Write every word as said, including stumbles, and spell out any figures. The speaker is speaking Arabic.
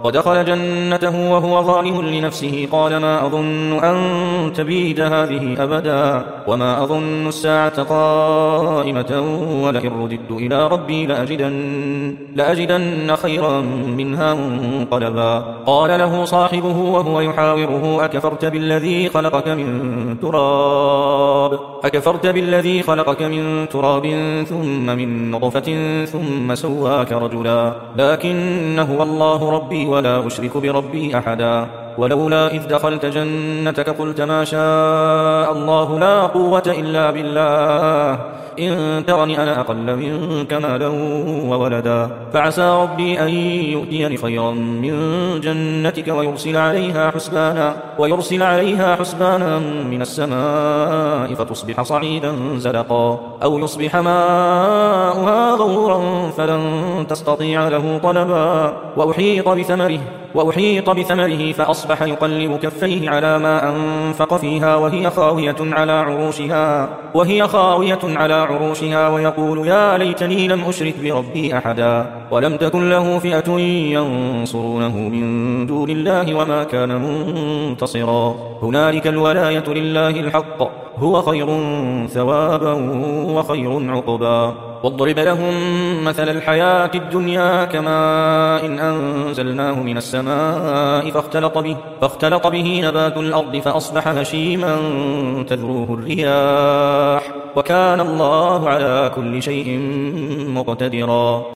ودخل جنته وهو ظالم لنفسه قال ما أظن أن تبيد هذه أبدا وما أظن الساعة قائمة ولئن رددت إلى ربي لأجدن, لأجدن خيرا منها منقلبا. قال له صاحبه وهو يحاوره أكفرت بالذي خلقك من تراب أكفرت بالذي خلقك من تراب ثم من نطفة ثم سواك رجلا لكن هو الله ربي ولا أشرك بربي أحدا. ولولا إذ دخلت جنتك قلت ما شاء الله لا قوة إلا بالله إن ترني أنا أقل منك مالا وولدا فعسى ربي أن يؤتيني خيرا من جنتك ويرسل عليها حسبانا, ويرسل عليها حسبانا من السماء فتصبح صعيدا زلقا أو يصبح ماؤها غورا فلن تستطيع له طلبا. وأحيط بثمره وأحيط بثمره فأصبح يقلب كفيه على ما أنفق فيها وهي خاوية على عروشها وهي خاوية على عروشها ويقول يا ليتني لم أشرك بربي أحدا. ولم تكن له فئة ينصرونه من دون الله وما كان منتصرا. هنالك الولاية لله الحق هو خير ثوابا وخير عقبا. واضرب لهم مثل الحياة الدنيا كماء إن أنزلناه من السماء فاختلط به, فاختلط به نبات الأرض فأصبح هشيما تذروه الرياح وكان الله على كل شيء مقتدرا.